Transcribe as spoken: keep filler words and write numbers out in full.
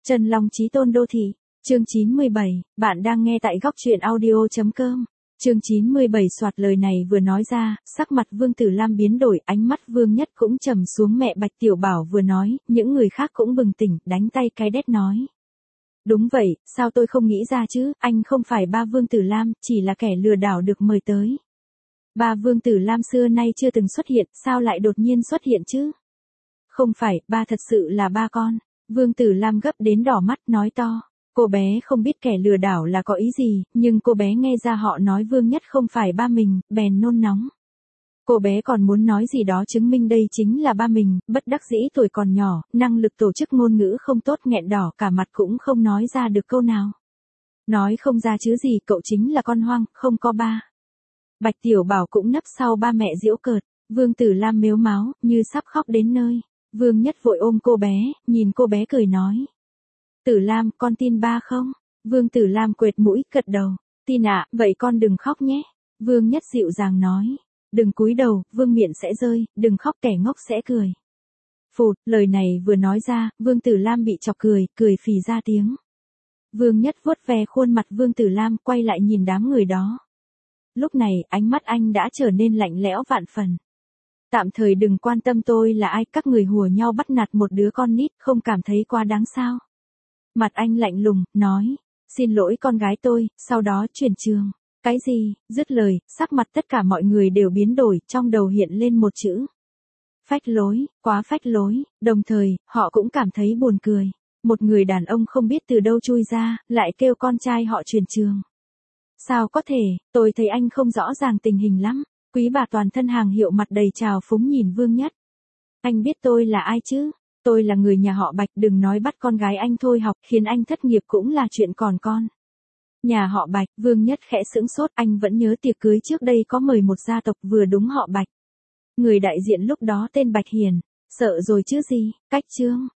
Trần Long Chí Tôn Đô Thị, chương chín mươi bảy, bạn đang nghe tại góc truyện audio.com. Chương chín mươi bảy soạt lời này vừa nói ra, sắc mặt Vương Tử Lam biến đổi, ánh mắt Vương Nhất cũng trầm xuống. Mẹ Bạch Tiểu Bảo vừa nói, những người khác cũng bừng tỉnh, đánh tay cái đét nói. Đúng vậy, sao tôi không nghĩ ra chứ, anh không phải ba Vương Tử Lam, chỉ là kẻ lừa đảo được mời tới. Ba Vương Tử Lam xưa nay chưa từng xuất hiện, sao lại đột nhiên xuất hiện chứ? Không phải, ba thật sự là ba con. Vương Tử Lam gấp đến đỏ mắt nói to. Cô bé không biết kẻ lừa đảo là có ý gì, nhưng cô bé nghe ra họ nói Vương Nhất không phải ba mình, bèn nôn nóng. Cô bé còn muốn nói gì đó chứng minh đây chính là ba mình, bất đắc dĩ tuổi còn nhỏ, năng lực tổ chức ngôn ngữ không tốt, nghẹn đỏ cả mặt cũng không nói ra được câu nào. Nói không ra chứ gì, cậu chính là con hoang, không có ba. Bạch Tiểu Bảo cũng nấp sau ba mẹ giễu cợt, Vương Tử Lam mếu máo, như sắp khóc đến nơi. Vương Nhất vội ôm cô bé, nhìn cô bé cười nói. Tử Lam, con tin ba không? Vương Tử Lam quệt mũi, gật đầu. Tin ạ, vậy con đừng khóc nhé. Vương Nhất dịu dàng nói. Đừng cúi đầu, vương miện sẽ rơi, đừng khóc kẻ ngốc sẽ cười. Phụt, lời này vừa nói ra, Vương Tử Lam bị chọc cười, cười phì ra tiếng. Vương Nhất vuốt ve khuôn mặt Vương Tử Lam, quay lại nhìn đám người đó. Lúc này, ánh mắt anh đã trở nên lạnh lẽo vạn phần. Tạm thời đừng quan tâm tôi là ai, các người hùa nhau bắt nạt một đứa con nít, không cảm thấy quá đáng sao? Mặt anh lạnh lùng, nói, xin lỗi con gái tôi, sau đó chuyển trường. Cái gì? Dứt lời, sắc mặt tất cả mọi người đều biến đổi, trong đầu hiện lên một chữ. Phách lối, quá phách lối, đồng thời, họ cũng cảm thấy buồn cười. Một người đàn ông không biết từ đâu chui ra, lại kêu con trai họ chuyển trường. Sao có thể, tôi thấy anh không rõ ràng tình hình lắm. Quý bà toàn thân hàng hiệu mặt đầy trào phúng nhìn Vương Nhất. Anh biết tôi là ai chứ? Tôi là người nhà họ Bạch, đừng nói bắt con gái anh thôi học, khiến anh thất nghiệp cũng là chuyện còn con. Nhà họ Bạch, Vương Nhất khẽ sững sốt, anh vẫn nhớ tiệc cưới trước đây có mời một gia tộc vừa đúng họ Bạch. Người đại diện lúc đó tên Bạch Hiền, sợ rồi chứ gì, cách trương,